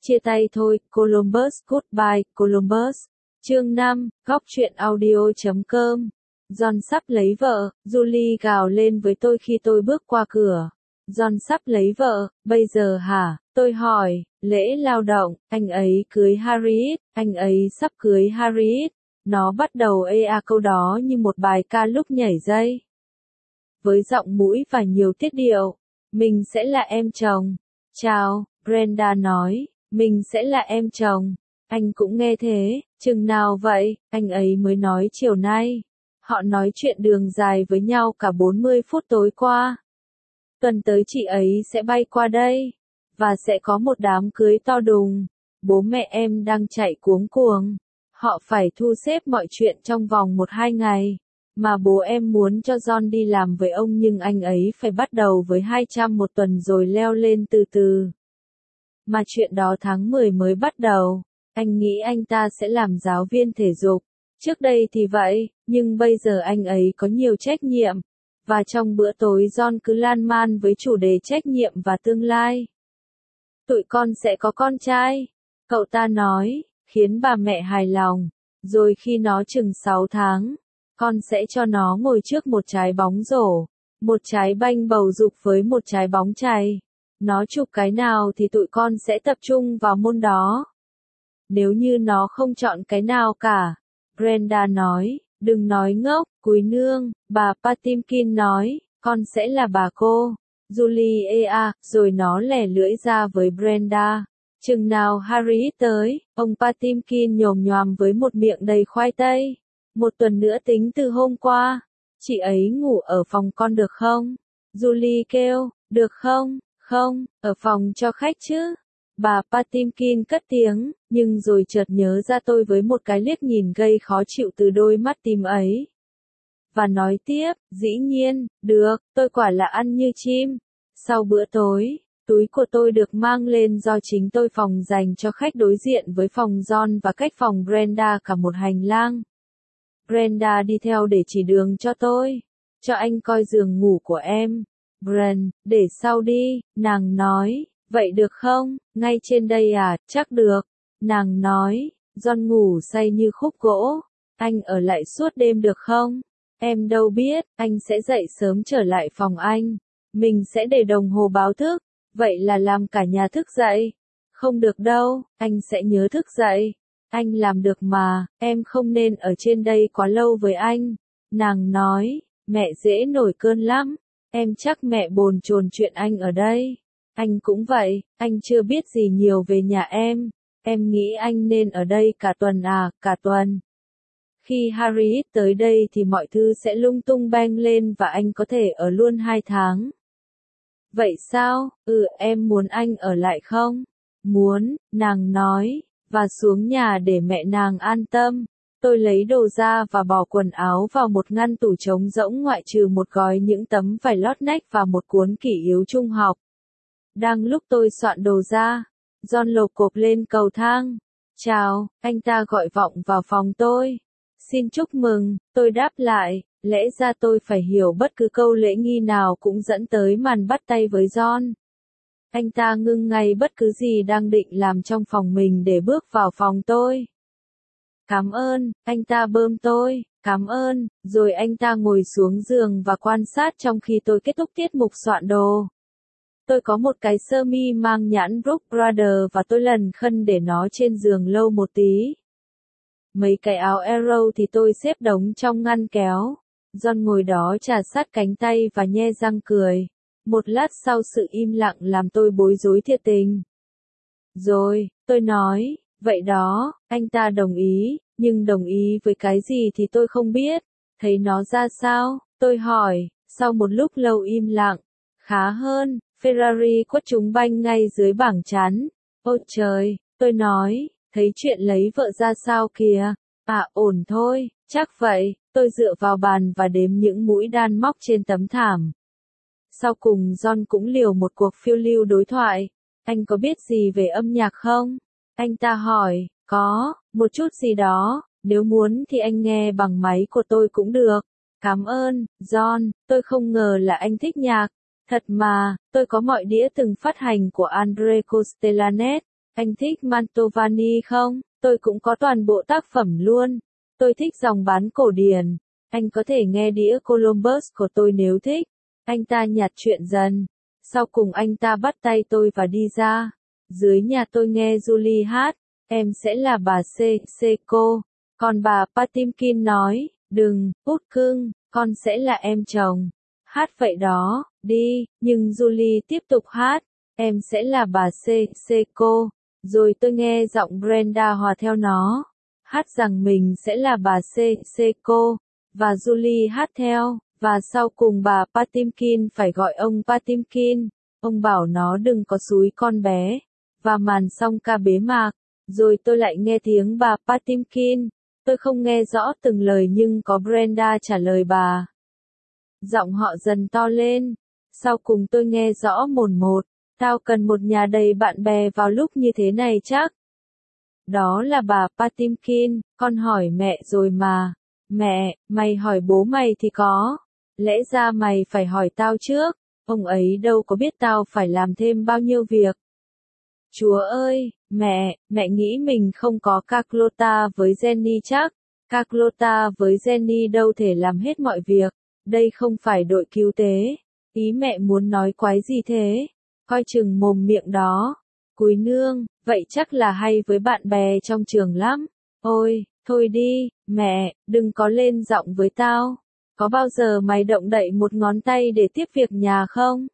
Chia tay thôi, Columbus, goodbye, Columbus. Chương 5, góc truyện audio.com. John sắp lấy vợ, Julie gào lên với tôi khi tôi bước qua cửa. John sắp lấy vợ, bây giờ hả? Tôi hỏi, lễ lao động, anh ấy cưới Harriet, anh ấy sắp cưới Harriet. Nó bắt đầu câu đó như một bài ca lúc nhảy dây. Với giọng mũi và nhiều tiết điệu. Mình sẽ là em chồng. Chào, Brenda nói, mình sẽ là em chồng. Anh cũng nghe thế, chừng nào vậy, anh ấy mới nói chiều nay. Họ nói chuyện đường dài với nhau cả 40 phút tối qua. Tuần tới chị ấy sẽ bay qua đây. Và sẽ có một đám cưới to đùng. Bố mẹ em đang chạy cuống cuồng. Họ phải thu xếp mọi chuyện trong vòng 1-2 ngày. Mà bố em muốn cho John đi làm với ông nhưng anh ấy phải bắt đầu với 200 một tuần rồi leo lên từ từ. Mà chuyện đó tháng 10 mới bắt đầu. Anh nghĩ anh ta sẽ làm giáo viên thể dục. Trước đây thì vậy, nhưng bây giờ anh ấy có nhiều trách nhiệm. Và trong bữa tối John cứ lan man với chủ đề trách nhiệm và tương lai. Tụi con sẽ có con trai, cậu ta nói, khiến bà mẹ hài lòng. Rồi khi nó chừng 6 tháng, con sẽ cho nó ngồi trước một trái bóng rổ, một trái banh bầu dục với một trái bóng chày. Nó chụp cái nào thì tụi con sẽ tập trung vào môn đó. Nếu như nó không chọn cái nào cả, Brenda nói, đừng nói ngốc, cúi nương, bà Patimkin nói, con sẽ là bà cô. Julie rồi nó lẻ lưỡi ra với Brenda. Chừng nào Harriet tới, ông Patimkin nhồm nhoàm với một miệng đầy khoai tây. Một tuần nữa tính từ hôm qua. Chị ấy ngủ ở phòng con được không? Julie kêu, được không? Không, ở phòng cho khách chứ. Bà Patimkin cất tiếng, nhưng rồi chợt nhớ ra tôi với một cái liếc nhìn gây khó chịu từ đôi mắt tím ấy. Và nói tiếp, dĩ nhiên, được, tôi quả là ăn như chim. Sau bữa tối, túi của tôi được mang lên do chính tôi phòng dành cho khách đối diện với phòng John và cách phòng Brenda cả một hành lang. Brenda đi theo để chỉ đường cho tôi. Cho anh coi giường ngủ của em. Bren, để sau đi, nàng nói, vậy được không, ngay trên đây à, chắc được. Nàng nói, John ngủ say như khúc gỗ. Anh ở lại suốt đêm được không? Em đâu biết, anh sẽ dậy sớm trở lại phòng anh. Mình sẽ để đồng hồ báo thức. Vậy là làm cả nhà thức dậy. Không được đâu, anh sẽ nhớ thức dậy. Anh làm được mà, em không nên ở trên đây quá lâu với anh. Nàng nói, mẹ dễ nổi cơn lắm. Em chắc mẹ bồn chồn chuyện anh ở đây. Anh cũng vậy, anh chưa biết gì nhiều về nhà em. Em nghĩ anh nên ở đây cả tuần à, cả tuần. Khi Harriet tới đây thì mọi thứ sẽ lung tung beng lên và anh có thể ở luôn 2 tháng. Vậy sao? Em muốn anh ở lại không? Muốn, nàng nói, và xuống nhà để mẹ nàng an tâm. Tôi lấy đồ ra và bỏ quần áo vào một ngăn tủ trống rỗng ngoại trừ một gói những tấm vải lót nách và một cuốn kỷ yếu trung học. Đang lúc tôi soạn đồ ra, John lộp cộp lên cầu thang. Chào, anh ta gọi vọng vào phòng tôi. Xin chúc mừng, tôi đáp lại, lẽ ra tôi phải hiểu bất cứ câu lễ nghi nào cũng dẫn tới màn bắt tay với John. Anh ta ngưng ngay bất cứ gì đang định làm trong phòng mình để bước vào phòng tôi. Cảm ơn, anh ta bơm tôi, cảm ơn, rồi anh ta ngồi xuống giường và quan sát trong khi tôi kết thúc tiết mục soạn đồ. Tôi có một cái sơ mi mang nhãn Brooks Brothers và tôi lần khân để nó trên giường lâu một tí. Mấy cái áo Arrow thì tôi xếp đống trong ngăn kéo. John ngồi đó chà sát cánh tay và nhe răng cười. Một lát sau sự im lặng làm tôi bối rối thiệt tình. Rồi, tôi nói, vậy đó, anh ta đồng ý, nhưng đồng ý với cái gì thì tôi không biết. Thấy nó ra sao? Tôi hỏi, sau một lúc lâu im lặng. Khá hơn, Ferrari quất trúng banh ngay dưới bảng chắn. Ôi trời, tôi nói, thấy chuyện lấy vợ ra sao kìa? À ổn thôi, chắc vậy, tôi dựa vào bàn và đếm những mũi đan móc trên tấm thảm. Sau cùng John cũng liều một cuộc phiêu lưu đối thoại. Anh có biết gì về âm nhạc không? Anh ta hỏi, có, một chút gì đó, nếu muốn thì anh nghe bằng máy của tôi cũng được. Cảm ơn, John, tôi không ngờ là anh thích nhạc. Thật mà, tôi có mọi đĩa từng phát hành của Andre Kostelanetz. Anh thích Mantovani không? Tôi cũng có toàn bộ tác phẩm luôn. Tôi thích dòng bán cổ điển. Anh có thể nghe đĩa Columbus của tôi nếu thích. Anh ta nhạt chuyện dần. Sau cùng anh ta bắt tay tôi và đi ra. Dưới nhà tôi nghe Julie hát. Em sẽ là bà Seiko. Còn bà Patimkin nói, đừng, út cưng, con sẽ là em chồng. Hát vậy đó, đi, nhưng Julie tiếp tục hát. Em sẽ là bà Seiko. Rồi tôi nghe giọng Brenda hòa theo nó. Hát rằng mình sẽ là bà Seiko. Và Julie hát theo. Và sau cùng bà Patimkin phải gọi ông Patimkin. Ông bảo nó đừng có xúi con bé. Và màn xong ca bế mạc. Rồi tôi lại nghe tiếng bà Patimkin. Tôi không nghe rõ từng lời nhưng có Brenda trả lời bà. Giọng họ dần to lên. Sau cùng tôi nghe rõ mồn một. Tao cần một nhà đầy bạn bè vào lúc như thế này chắc. Đó là bà Patimkin, con hỏi mẹ rồi mà. Mẹ, mày hỏi bố mày thì có. Lẽ ra mày phải hỏi tao trước. Ông ấy đâu có biết tao phải làm thêm bao nhiêu việc. Chúa ơi, mẹ nghĩ mình không có Carlotta với Jenny chắc. Carlotta với Jenny đâu thể làm hết mọi việc. Đây không phải đội cứu tế. Ý mẹ muốn nói quái gì thế? Coi chừng mồm miệng đó. Cúi nương, vậy chắc là hay với bạn bè trong trường lắm. Ôi, thôi đi, mẹ, đừng có lên giọng với tao. Có bao giờ mày động đậy một ngón tay để tiếp việc nhà không?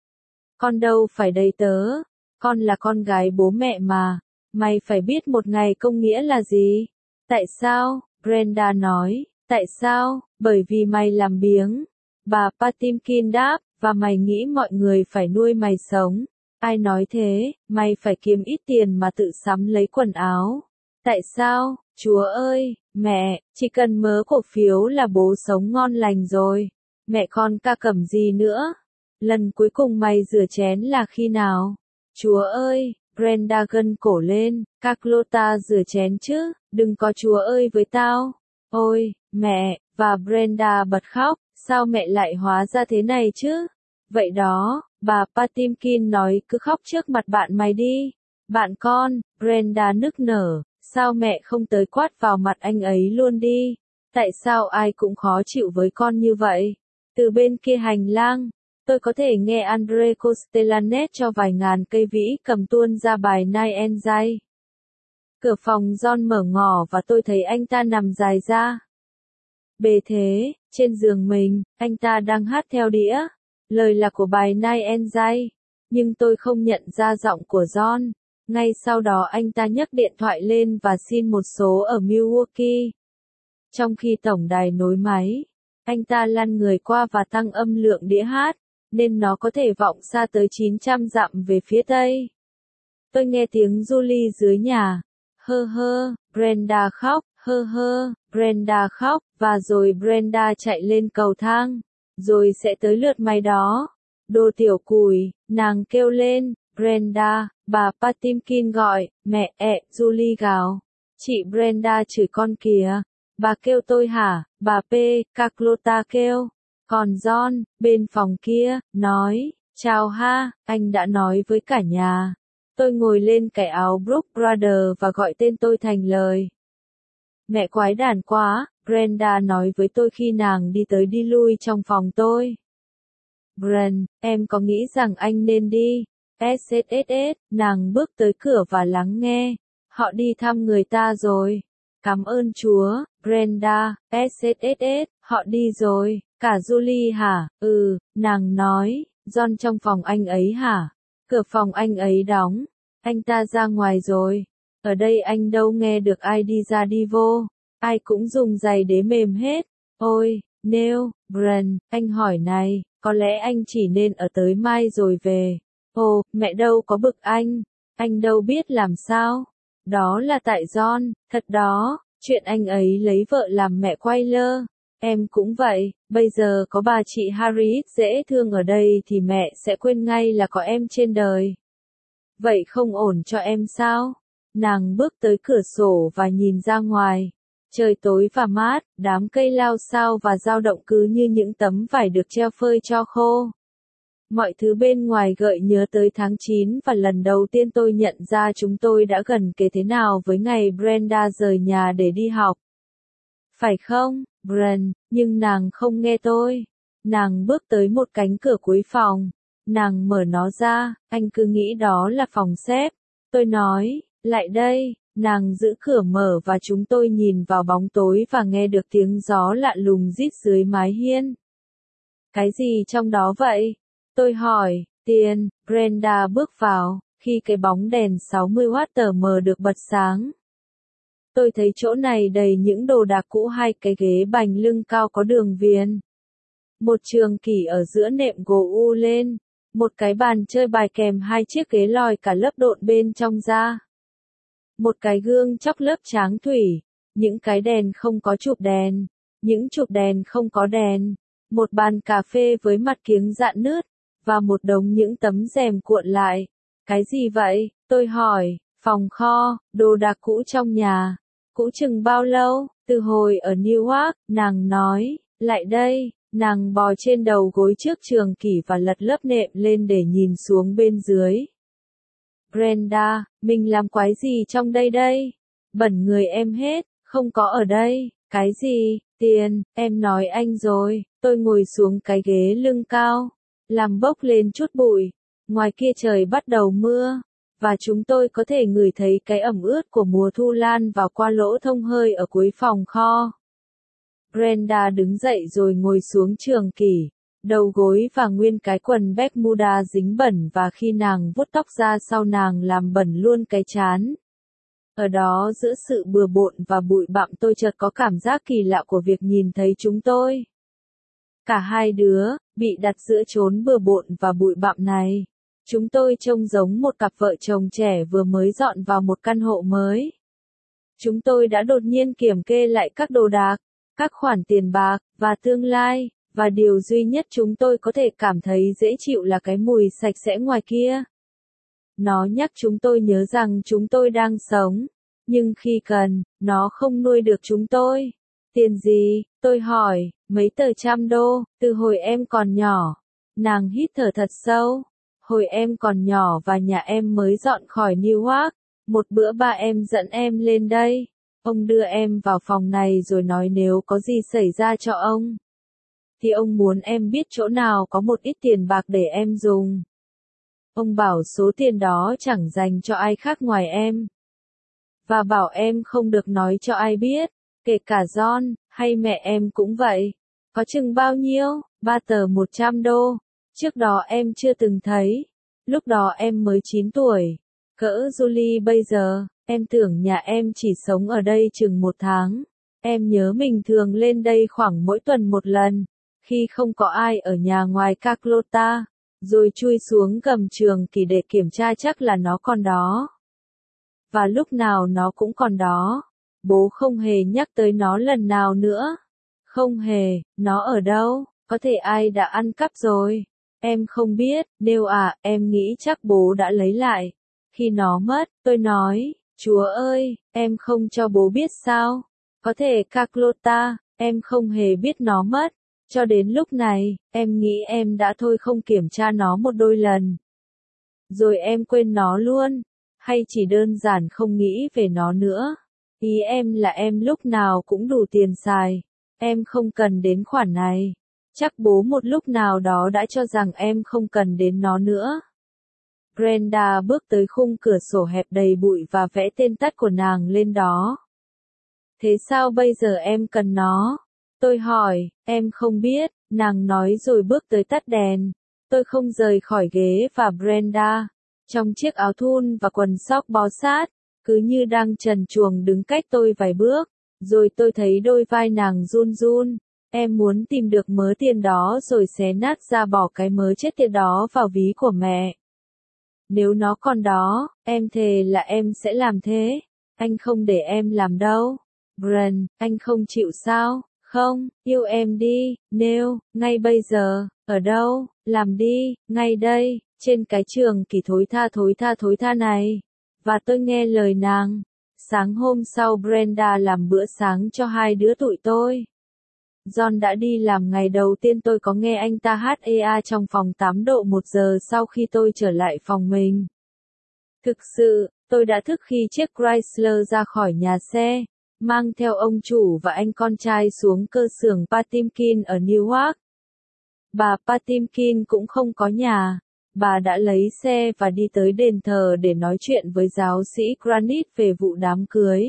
Con đâu phải đầy tớ. Con là con gái bố mẹ mà. Mày phải biết một ngày công nghĩa là gì. Tại sao? Brenda nói. Tại sao? Bởi vì mày làm biếng. Bà Patimkin đáp. Và mày nghĩ mọi người phải nuôi mày sống. Ai nói thế? Mày phải kiếm ít tiền mà tự sắm lấy quần áo. Tại sao? Chúa ơi, mẹ, chỉ cần mớ cổ phiếu là bố sống ngon lành rồi. Mẹ con ca cẩm gì nữa? Lần cuối cùng mày rửa chén là khi nào? Chúa ơi, Brenda gân cổ lên, Carlotta rửa chén chứ, đừng có chúa ơi với tao. Ôi, mẹ, và Brenda bật khóc, sao mẹ lại hóa ra thế này chứ? Vậy đó, bà Patimkin nói cứ khóc trước mặt bạn mày đi. Bạn con, Brenda nức nở, sao mẹ không tới quát vào mặt anh ấy luôn đi? Tại sao ai cũng khó chịu với con như vậy? Từ bên kia hành lang, tôi có thể nghe Andre Costellanet cho vài ngàn cây vĩ cầm tuôn ra bài Night and Day. Cửa phòng John mở ngỏ và tôi thấy anh ta nằm dài ra. Bề thế, trên giường mình, anh ta đang hát theo đĩa. Lời là của bài Night and Day. Nhưng tôi không nhận ra giọng của John. Ngay sau đó anh ta nhấc điện thoại lên và xin một số ở Milwaukee. Trong khi tổng đài nối máy, anh ta lăn người qua và tăng âm lượng đĩa hát, nên nó có thể vọng xa tới 900 dặm về phía tây. Tôi nghe tiếng Julie dưới nhà. Hơ hơ, Brenda khóc, hơ hơ, Brenda khóc, và rồi Brenda chạy lên cầu thang. Rồi sẽ tới lượt mày đó. Đồ tiểu cùi, nàng kêu lên, Brenda, bà Patimkin gọi, mẹ Julie gào. Chị Brenda chửi con kìa. Bà kêu tôi hả, bà P, Carlotta kêu. Còn John, bên phòng kia, nói, chào ha, anh đã nói với cả nhà. Tôi ngồi lên cái áo Brook Brothers và gọi tên tôi thành lời. Mẹ quái đản quá, Brenda nói với tôi khi nàng đi tới đi lui trong phòng tôi. Bren, em có nghĩ rằng anh nên đi? SSSS, nàng bước tới cửa và lắng nghe. Họ đi thăm người ta rồi. Cảm ơn Chúa, Brenda, SSSS, họ đi rồi. Cả Julie hả? Nàng nói. John trong phòng anh ấy hả? Cửa phòng anh ấy đóng. Anh ta ra ngoài rồi. Ở đây anh đâu nghe được ai đi ra đi vô. Ai cũng dùng giày đế mềm hết. Ôi, Neil, Bren, anh hỏi này, có lẽ anh chỉ nên ở tới mai rồi về. Ồ, mẹ đâu có bực anh đâu biết làm sao. Đó là tại John, thật đó, chuyện anh ấy lấy vợ làm mẹ quay lơ. Em cũng vậy, bây giờ có bà chị Harriet dễ thương ở đây thì mẹ sẽ quên ngay là có em trên đời. Vậy không ổn cho em sao? Nàng bước tới cửa sổ và nhìn ra ngoài. Trời tối và mát, đám cây lao xao và dao động cứ như những tấm vải được treo phơi cho khô. Mọi thứ bên ngoài gợi nhớ tới tháng 9 và lần đầu tiên tôi nhận ra chúng tôi đã gần kề thế nào với ngày Brenda rời nhà để đi học. Phải không, Bren? Nhưng nàng không nghe tôi. Nàng bước tới một cánh cửa cuối phòng. Nàng mở nó ra, anh cứ nghĩ đó là phòng xếp. Tôi nói, lại đây. Nàng giữ cửa mở và chúng tôi nhìn vào bóng tối và nghe được tiếng gió lạ lùng rít dưới mái hiên. Cái gì trong đó vậy? Tôi hỏi, tiền. Brenda bước vào, khi cái bóng đèn 60W tờ mờ được bật sáng. Tôi thấy chỗ này đầy những đồ đạc cũ, hai cái ghế bành lưng cao có đường viền. Một trường kỷ ở giữa nệm gỗ u lên. Một cái bàn chơi bài kèm hai chiếc ghế lòi cả lớp độn bên trong ra. Một cái gương chóc lớp tráng thủy. Những cái đèn không có chụp đèn. Những chụp đèn không có đèn. Một bàn cà phê với mặt kiếng rạn nứt. Và một đống những tấm rèm cuộn lại. Cái gì vậy? Tôi hỏi. Phòng kho, đồ đạc cũ trong nhà. Cũ chừng bao lâu? Từ hồi ở Newark, nàng nói. Lại đây. Nàng bò trên đầu gối trước trường kỷ và lật lớp nệm lên để nhìn xuống bên dưới. Brenda, mình làm quái gì trong đây đây? Bẩn người em hết, không có ở đây. Cái gì? Tiền, em nói anh rồi. Tôi ngồi xuống cái ghế lưng cao, làm bốc lên chút bụi. Ngoài kia trời bắt đầu mưa, và chúng tôi có thể ngửi thấy cái ẩm ướt của mùa thu lan vào qua lỗ thông hơi ở cuối phòng kho. Brenda đứng dậy rồi ngồi xuống trường kỷ, đầu gối và nguyên cái quần Bermuda dính bẩn, và khi nàng vuốt tóc ra sau nàng làm bẩn luôn cái trán. Ở đó giữa sự bừa bộn và bụi bặm tôi chợt có cảm giác kỳ lạ của việc nhìn thấy chúng tôi. Cả hai đứa, bị đặt giữa chốn bừa bộn và bụi bặm này. Chúng tôi trông giống một cặp vợ chồng trẻ vừa mới dọn vào một căn hộ mới. Chúng tôi đã đột nhiên kiểm kê lại các đồ đạc, các khoản tiền bạc, và tương lai, và điều duy nhất chúng tôi có thể cảm thấy dễ chịu là cái mùi sạch sẽ ngoài kia. Nó nhắc chúng tôi nhớ rằng chúng tôi đang sống, nhưng khi cần, nó không nuôi được chúng tôi. Tiền gì? Tôi hỏi, mấy tờ $100, từ hồi em còn nhỏ. Nàng hít thở thật sâu. Hồi em còn nhỏ và nhà em mới dọn khỏi Newark, một bữa ba em dẫn em lên đây. Ông đưa em vào phòng này rồi nói nếu có gì xảy ra cho ông, thì ông muốn em biết chỗ nào có một ít tiền bạc để em dùng. Ông bảo số tiền đó chẳng dành cho ai khác ngoài em. Và bảo em không được nói cho ai biết, kể cả John, hay mẹ em cũng vậy. Có chừng bao nhiêu? 3 tờ $100. Trước đó em chưa từng thấy. Lúc đó em mới 9 tuổi. Cỡ Julie bây giờ, em tưởng nhà em chỉ sống ở đây chừng 1 tháng. Em nhớ mình thường lên đây khoảng mỗi tuần một lần, khi không có ai ở nhà ngoài Carlotta, rồi chui xuống gầm trường kỷ để kiểm tra chắc là nó còn đó. Và lúc nào nó cũng còn đó. Bố không hề nhắc tới nó lần nào nữa. Không hề, nó ở đâu? Có thể ai đã ăn cắp rồi. Em không biết, Nếu em nghĩ chắc bố đã lấy lại. Khi nó mất, tôi nói, Chúa ơi, em không cho bố biết sao? Có thể Carlotta, em không hề biết nó mất. Cho đến lúc này, em nghĩ em đã thôi không kiểm tra nó một đôi lần. Rồi em quên nó luôn. Hay chỉ đơn giản không nghĩ về nó nữa. Ý em là em lúc nào cũng đủ tiền xài. Em không cần đến khoản này. Chắc bố một lúc nào đó đã cho rằng em không cần đến nó nữa. Brenda bước tới khung cửa sổ hẹp đầy bụi và vẽ tên tắt của nàng lên đó. Thế sao bây giờ em cần nó? Tôi hỏi, em không biết, nàng nói rồi bước tới tắt đèn. Tôi không rời khỏi ghế và Brenda, trong chiếc áo thun và quần sóc bó sát, cứ như đang trần truồng đứng cách tôi vài bước. Rồi tôi thấy đôi vai nàng run run. Em muốn tìm được mớ tiền đó rồi xé nát ra bỏ cái mớ chết tiệt đó vào ví của mẹ. Nếu nó còn đó, em thề là em sẽ làm thế. Anh không để em làm đâu. Bren, anh không chịu sao? Không, yêu em đi, Nếu, ngay bây giờ, ở đâu, làm đi, ngay đây, trên cái trường kỷ thối tha này. Và tôi nghe lời nàng. Sáng hôm sau Brenda làm bữa sáng cho hai đứa tụi tôi. John đã đi làm ngày đầu tiên tôi có nghe anh ta hát EA trong phòng 8 độ 1 giờ sau khi tôi trở lại phòng mình. Thực sự, tôi đã thức khi chiếc Chrysler ra khỏi nhà xe, mang theo ông chủ và anh con trai xuống cơ xưởng Patimkin ở Newark. Bà Patimkin cũng không có nhà. Bà đã lấy xe và đi tới đền thờ để nói chuyện với giáo sĩ Granite về vụ đám cưới.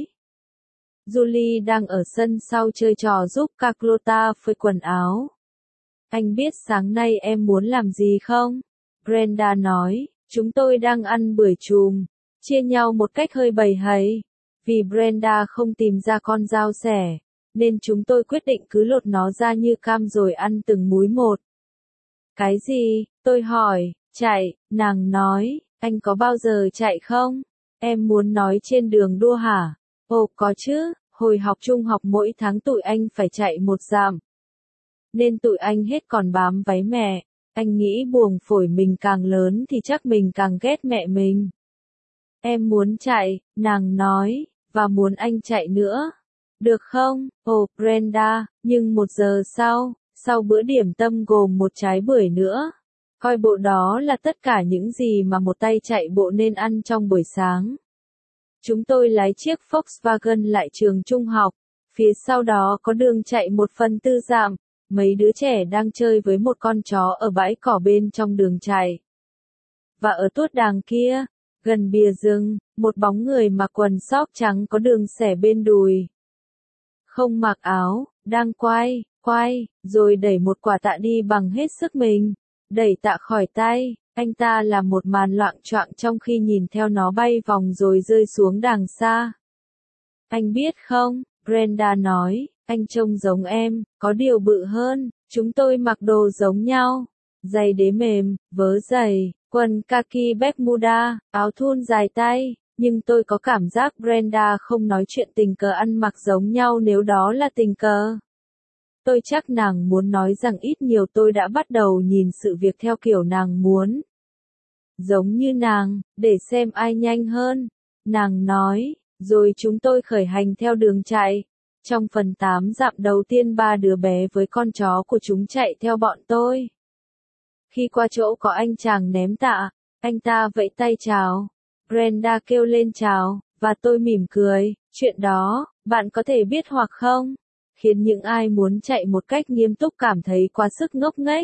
Julie đang ở sân sau chơi trò giúp Carlotta phơi quần áo. Anh biết sáng nay em muốn làm gì không? Brenda nói, chúng tôi đang ăn bưởi chùm, chia nhau một cách hơi bầy hầy. Vì Brenda không tìm ra con dao xẻ, nên chúng tôi quyết định cứ lột nó ra như cam rồi ăn từng múi một. Cái gì? Tôi hỏi. Chạy, nàng nói, anh có bao giờ chạy không? Em muốn nói trên đường đua hả? Ồ có chứ, hồi học trung học mỗi tháng tụi anh phải chạy 1 dặm. Nên tụi anh hết còn bám váy mẹ. Anh nghĩ buồng phổi mình càng lớn thì chắc mình càng ghét mẹ mình. Em muốn chạy, nàng nói, và muốn anh chạy nữa. Được không? Ồ, Brenda, nhưng 1 giờ sau bữa điểm tâm gồm một trái bưởi nữa. Coi bộ đó là tất cả những gì mà một tay chạy bộ nên ăn trong buổi sáng. Chúng tôi lái chiếc Volkswagen lại trường trung học. Phía sau đó có đường chạy 1/4 dặm. Mấy đứa trẻ đang chơi với một con chó ở bãi cỏ bên trong đường chạy. Và ở tuốt đàng kia, gần bìa rừng, một bóng người mặc quần sóc trắng có đường xẻ bên đùi. Không mặc áo, đang quay, rồi đẩy một quả tạ đi bằng hết sức mình. Đẩy tạ khỏi tay, anh ta làm một màn loạng choạng trong khi nhìn theo nó bay vòng rồi rơi xuống đàng xa. Anh biết không, Brenda nói, anh trông giống em, có điều bự hơn, chúng tôi mặc đồ giống nhau. Giày đế mềm, vớ giày, quần kaki Bermuda, áo thun dài tay, nhưng tôi có cảm giác Brenda không nói chuyện tình cờ ăn mặc giống nhau nếu đó là tình cờ. Tôi chắc nàng muốn nói rằng ít nhiều tôi đã bắt đầu nhìn sự việc theo kiểu nàng muốn. Giống như nàng, để xem ai nhanh hơn. Nàng nói, rồi chúng tôi khởi hành theo đường chạy. Trong phần 8 dặm đầu tiên 3 đứa bé với con chó của chúng chạy theo bọn tôi. Khi qua chỗ có anh chàng ném tạ, anh ta vẫy tay chào. Brenda kêu lên chào, và tôi mỉm cười. Chuyện đó, bạn có thể biết hoặc không? Khiến những ai muốn chạy một cách nghiêm túc cảm thấy quá sức ngốc nghếch.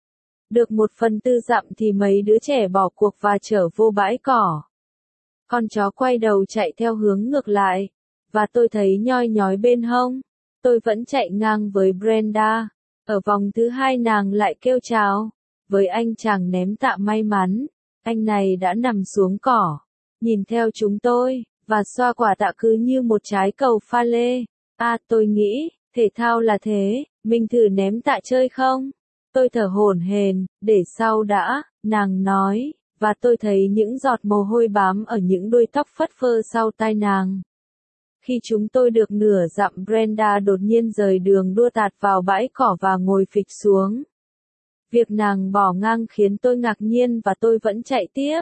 Được 1/4 dặm thì mấy đứa trẻ bỏ cuộc và trở vô bãi cỏ. Con chó quay đầu chạy theo hướng ngược lại, và tôi thấy nhoi nhói bên hông. Tôi vẫn chạy ngang với Brenda. Ở vòng thứ 2 nàng lại kêu chào. Với anh chàng ném tạ may mắn, anh này đã nằm xuống cỏ, nhìn theo chúng tôi, và xoa quả tạ cứ như một trái cầu pha lê. Tôi nghĩ, thể thao là thế, mình thử ném tạ chơi không? Tôi thở hổn hển, để sau đã, nàng nói, và tôi thấy những giọt mồ hôi bám ở những đuôi tóc phất phơ sau tai nàng. Khi chúng tôi được nửa dặm Brenda đột nhiên rời đường đua tạt vào bãi cỏ và ngồi phịch xuống. Việc nàng bỏ ngang khiến tôi ngạc nhiên và tôi vẫn chạy tiếp.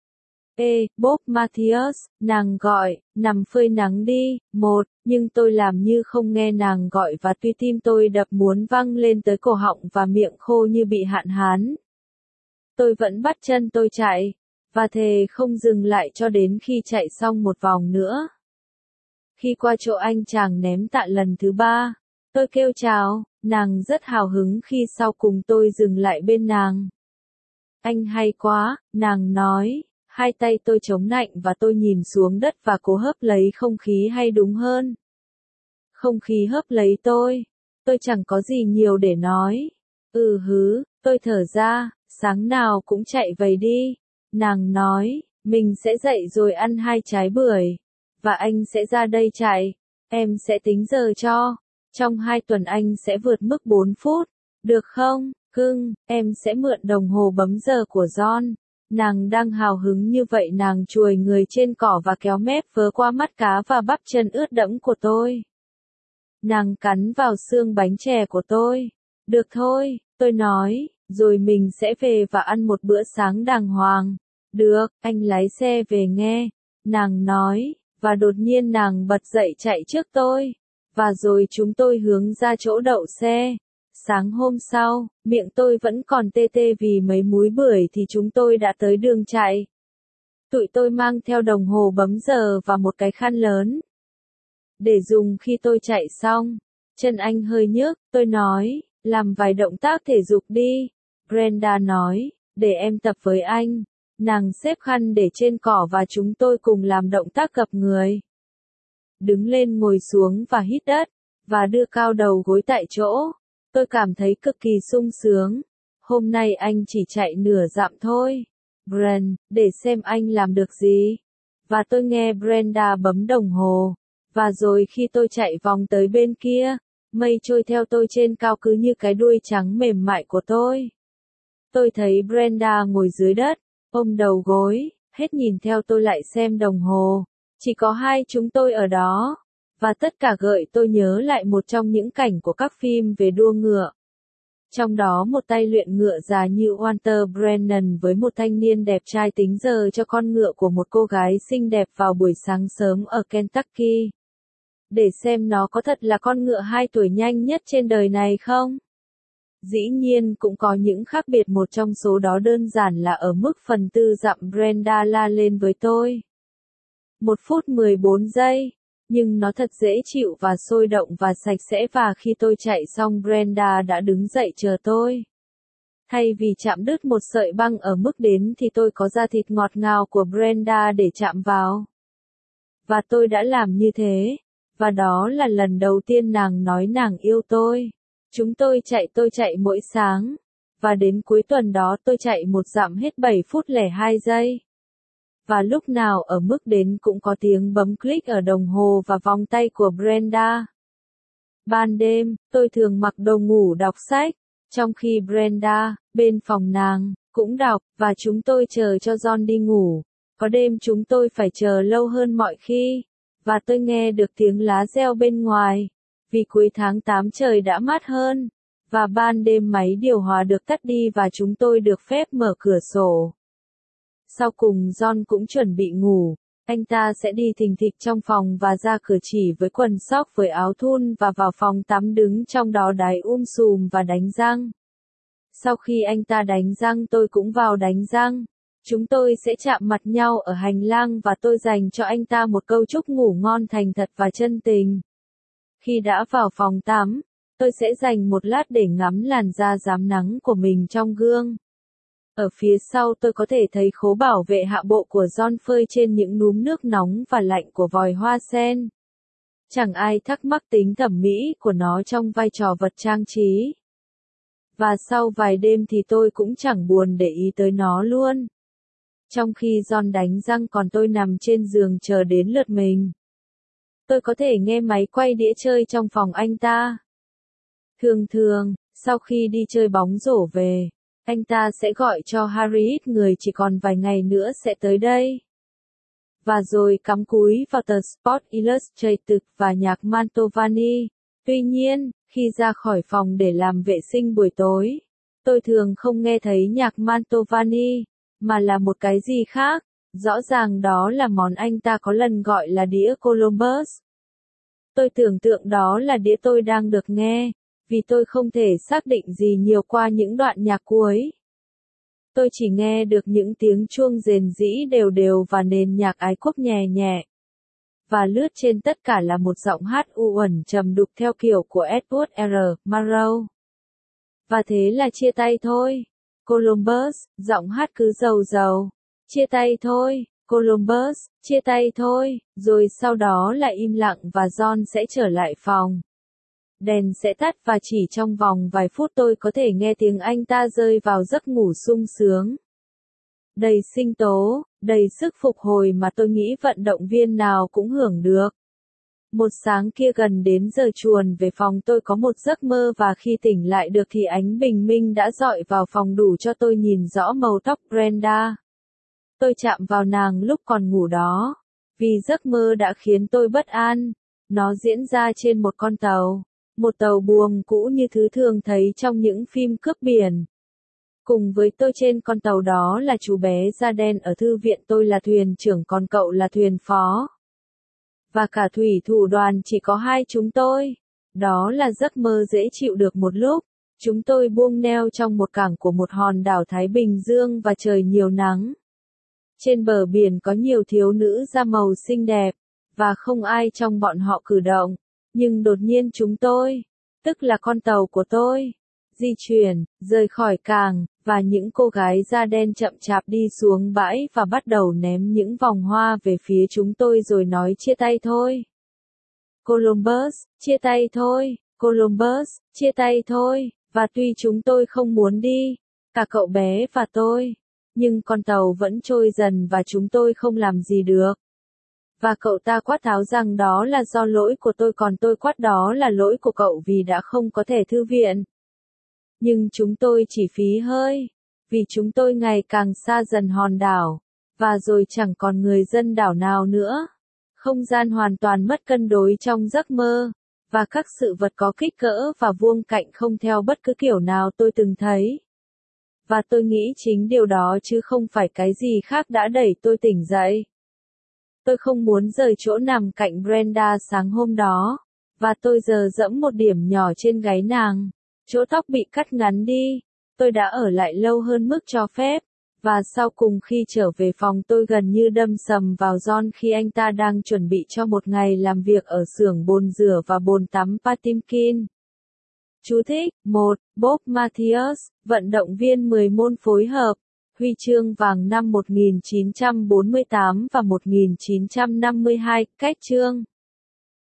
Bob Mathias, nàng gọi, nằm phơi nắng đi, nhưng tôi làm như không nghe nàng gọi và tuy tim tôi đập muốn văng lên tới cổ họng và miệng khô như bị hạn hán. Tôi vẫn bắt chân tôi chạy, và thề không dừng lại cho đến khi chạy xong một vòng nữa. Khi qua chỗ anh chàng ném tạ lần thứ 3, tôi kêu chào, nàng rất hào hứng khi sau cùng tôi dừng lại bên nàng. Anh hay quá, nàng nói, hai tay tôi chống nạnh và tôi nhìn xuống đất và cố hấp lấy không khí hay đúng hơn. Không khí hấp lấy tôi chẳng có gì nhiều để nói. Tôi thở ra, sáng nào cũng chạy vậy đi. Nàng nói, mình sẽ dậy rồi ăn 2 trái bưởi. Và anh sẽ ra đây chạy. Em sẽ tính giờ cho. Trong 2 tuần anh sẽ vượt mức 4 phút. Được không, cưng, em sẽ mượn đồng hồ bấm giờ của John. Nàng đang hào hứng như vậy nàng chuồi người trên cỏ và kéo mép vớ qua mắt cá và bắp chân ướt đẫm của tôi. Nàng cắn vào xương bánh chè của tôi. Được thôi, tôi nói, rồi mình sẽ về và ăn một bữa sáng đàng hoàng. Được, anh lái xe về nghe. Nàng nói, và đột nhiên nàng bật dậy chạy trước tôi. Và rồi chúng tôi hướng ra chỗ đậu xe. Sáng hôm sau, miệng tôi vẫn còn tê tê vì mấy múi bưởi thì chúng tôi đã tới đường chạy. Tụi tôi mang theo đồng hồ bấm giờ và một cái khăn lớn để dùng khi tôi chạy xong. Chân anh hơi nhức, tôi nói, làm vài động tác thể dục đi. Brenda nói, để em tập với anh. Nàng xếp khăn để trên cỏ và chúng tôi cùng làm động tác gập người. Đứng lên ngồi xuống và hít đất, và đưa cao đầu gối tại chỗ. Tôi cảm thấy cực kỳ sung sướng. Hôm nay anh chỉ chạy nửa dặm thôi. Bren, để xem anh làm được gì. Và tôi nghe Brenda bấm đồng hồ. Và rồi khi tôi chạy vòng tới bên kia, mây trôi theo tôi trên cao cứ như cái đuôi trắng mềm mại của tôi. Tôi thấy Brenda ngồi dưới đất, ôm đầu gối, hết nhìn theo tôi lại xem đồng hồ. Chỉ có hai chúng tôi ở đó. Và tất cả gợi tôi nhớ lại một trong những cảnh của các phim về đua ngựa. Trong đó một tay luyện ngựa già như Walter Brennan với một thanh niên đẹp trai tính giờ cho con ngựa của một cô gái xinh đẹp vào buổi sáng sớm ở Kentucky. Để xem nó có thật là con ngựa 2 tuổi nhanh nhất trên đời này không? Dĩ nhiên cũng có những khác biệt, một trong số đó đơn giản là ở mức phần tư dặm Brenda la lên với tôi. 1 phút 14 giây. Nhưng nó thật dễ chịu và sôi động và sạch sẽ, và khi tôi chạy xong Brenda đã đứng dậy chờ tôi. Thay vì chạm đứt một sợi băng ở mức đến thì tôi có da thịt ngọt ngào của Brenda để chạm vào. Và tôi đã làm như thế. Và đó là lần đầu tiên nàng nói nàng yêu tôi. Tôi chạy mỗi sáng. Và đến cuối tuần đó tôi chạy 1 dặm hết 7 phút 02 giây. Và lúc nào ở mức đến cũng có tiếng bấm click ở đồng hồ và vòng tay của Brenda. Ban đêm, tôi thường mặc đồ ngủ đọc sách, trong khi Brenda, bên phòng nàng, cũng đọc, và chúng tôi chờ cho John đi ngủ. Có đêm chúng tôi phải chờ lâu hơn mọi khi, và tôi nghe được tiếng lá reo bên ngoài, vì cuối tháng 8 trời đã mát hơn, và ban đêm máy điều hòa được tắt đi và chúng tôi được phép mở cửa sổ. Sau cùng John cũng chuẩn bị ngủ, anh ta sẽ đi thình thịch trong phòng và ra cửa chỉ với quần sóc với áo thun và vào phòng tắm đứng trong đó đái sùm và đánh răng. Sau khi anh ta đánh răng tôi cũng vào đánh răng. Chúng tôi sẽ chạm mặt nhau ở hành lang và tôi dành cho anh ta một câu chúc ngủ ngon thành thật và chân tình. Khi đã vào phòng tắm, tôi sẽ dành một lát để ngắm làn da rám nắng của mình trong gương. Ở phía sau tôi có thể thấy khố bảo vệ hạ bộ của John phơi trên những núm nước nóng và lạnh của vòi hoa sen. Chẳng ai thắc mắc tính thẩm mỹ của nó trong vai trò vật trang trí. Và sau vài đêm thì tôi cũng chẳng buồn để ý tới nó luôn. Trong khi John đánh răng còn tôi nằm trên giường chờ đến lượt mình. Tôi có thể nghe máy quay đĩa chơi trong phòng anh ta. Thường, sau khi đi chơi bóng rổ về, anh ta sẽ gọi cho Harriet, người chỉ còn vài ngày nữa sẽ tới đây. Và rồi cắm cúi vào tờ Sport Illustrated và nhạc Mantovani. Tuy nhiên, khi ra khỏi phòng để làm vệ sinh buổi tối, tôi thường không nghe thấy nhạc Mantovani, mà là một cái gì khác. Rõ ràng đó là món anh ta có lần gọi là đĩa Columbus. Tôi tưởng tượng đó là đĩa tôi đang được nghe, vì tôi không thể xác định gì nhiều qua những đoạn nhạc cuối. Tôi chỉ nghe được những tiếng chuông rền rĩ đều đều và nền nhạc ái quốc nhẹ nhẹ. Và lướt trên tất cả là một giọng hát u uẩn trầm đục theo kiểu của Edward R. Murrow. Và thế là chia tay thôi. Columbus, giọng hát cứ dầu dầu. Chia tay thôi, Columbus, chia tay thôi, rồi sau đó lại im lặng và John sẽ trở lại phòng. Đèn sẽ tắt và chỉ trong vòng vài phút tôi có thể nghe tiếng anh ta rơi vào giấc ngủ sung sướng. Đầy sinh tố, đầy sức phục hồi mà tôi nghĩ vận động viên nào cũng hưởng được. Một sáng kia gần đến giờ chuồn về phòng tôi có một giấc mơ và khi tỉnh lại được thì ánh bình minh đã dọi vào phòng đủ cho tôi nhìn rõ màu tóc Brenda. Tôi chạm vào nàng lúc còn ngủ đó. Vì giấc mơ đã khiến tôi bất an. Nó diễn ra trên một con tàu. Một tàu buồm cũ như thứ thường thấy trong những phim cướp biển. Cùng với tôi trên con tàu đó là chú bé da đen ở thư viện, tôi là thuyền trưởng còn cậu là thuyền phó. và cả thủy thủ đoàn chỉ có hai chúng tôi. Đó là giấc mơ dễ chịu được một lúc. Chúng tôi buông neo trong một cảng của một hòn đảo Thái Bình Dương và trời nhiều nắng. Trên bờ biển có nhiều thiếu nữ da màu xinh đẹp, và không ai trong bọn họ cử động. Nhưng đột nhiên chúng tôi, tức là con tàu của tôi, di chuyển, rời khỏi cảng, và những cô gái da đen chậm chạp đi xuống bãi và bắt đầu ném những vòng hoa về phía chúng tôi rồi nói chia tay thôi. Columbus, chia tay thôi, Columbus, chia tay thôi, và tuy chúng tôi không muốn đi, cả cậu bé và tôi, nhưng con tàu vẫn trôi dần và chúng tôi không làm gì được. Và cậu ta quát tháo rằng đó là do lỗi của tôi còn tôi quát đó là lỗi của cậu vì đã không có thẻ thư viện. Nhưng chúng tôi chỉ phí hơi, vì chúng tôi ngày càng xa dần hòn đảo, và rồi chẳng còn người dân đảo nào nữa. Không gian hoàn toàn mất cân đối trong giấc mơ, và các sự vật có kích cỡ và vuông cạnh không theo bất cứ kiểu nào tôi từng thấy. Và tôi nghĩ chính điều đó chứ không phải cái gì khác đã đẩy tôi tỉnh dậy. Tôi không muốn rời chỗ nằm cạnh Brenda sáng hôm đó, và tôi giờ dẫm một điểm nhỏ trên gáy nàng. Chỗ tóc bị cắt ngắn đi, tôi đã ở lại lâu hơn mức cho phép, và sau cùng khi trở về phòng tôi gần như đâm sầm vào John khi anh ta đang chuẩn bị cho một ngày làm việc ở xưởng bồn rửa và bồn tắm Patimkin. Chú thích: 1. Bob Mathias, vận động viên 10 môn phối hợp, huy chương vàng năm 1948 và 1952, cách chương.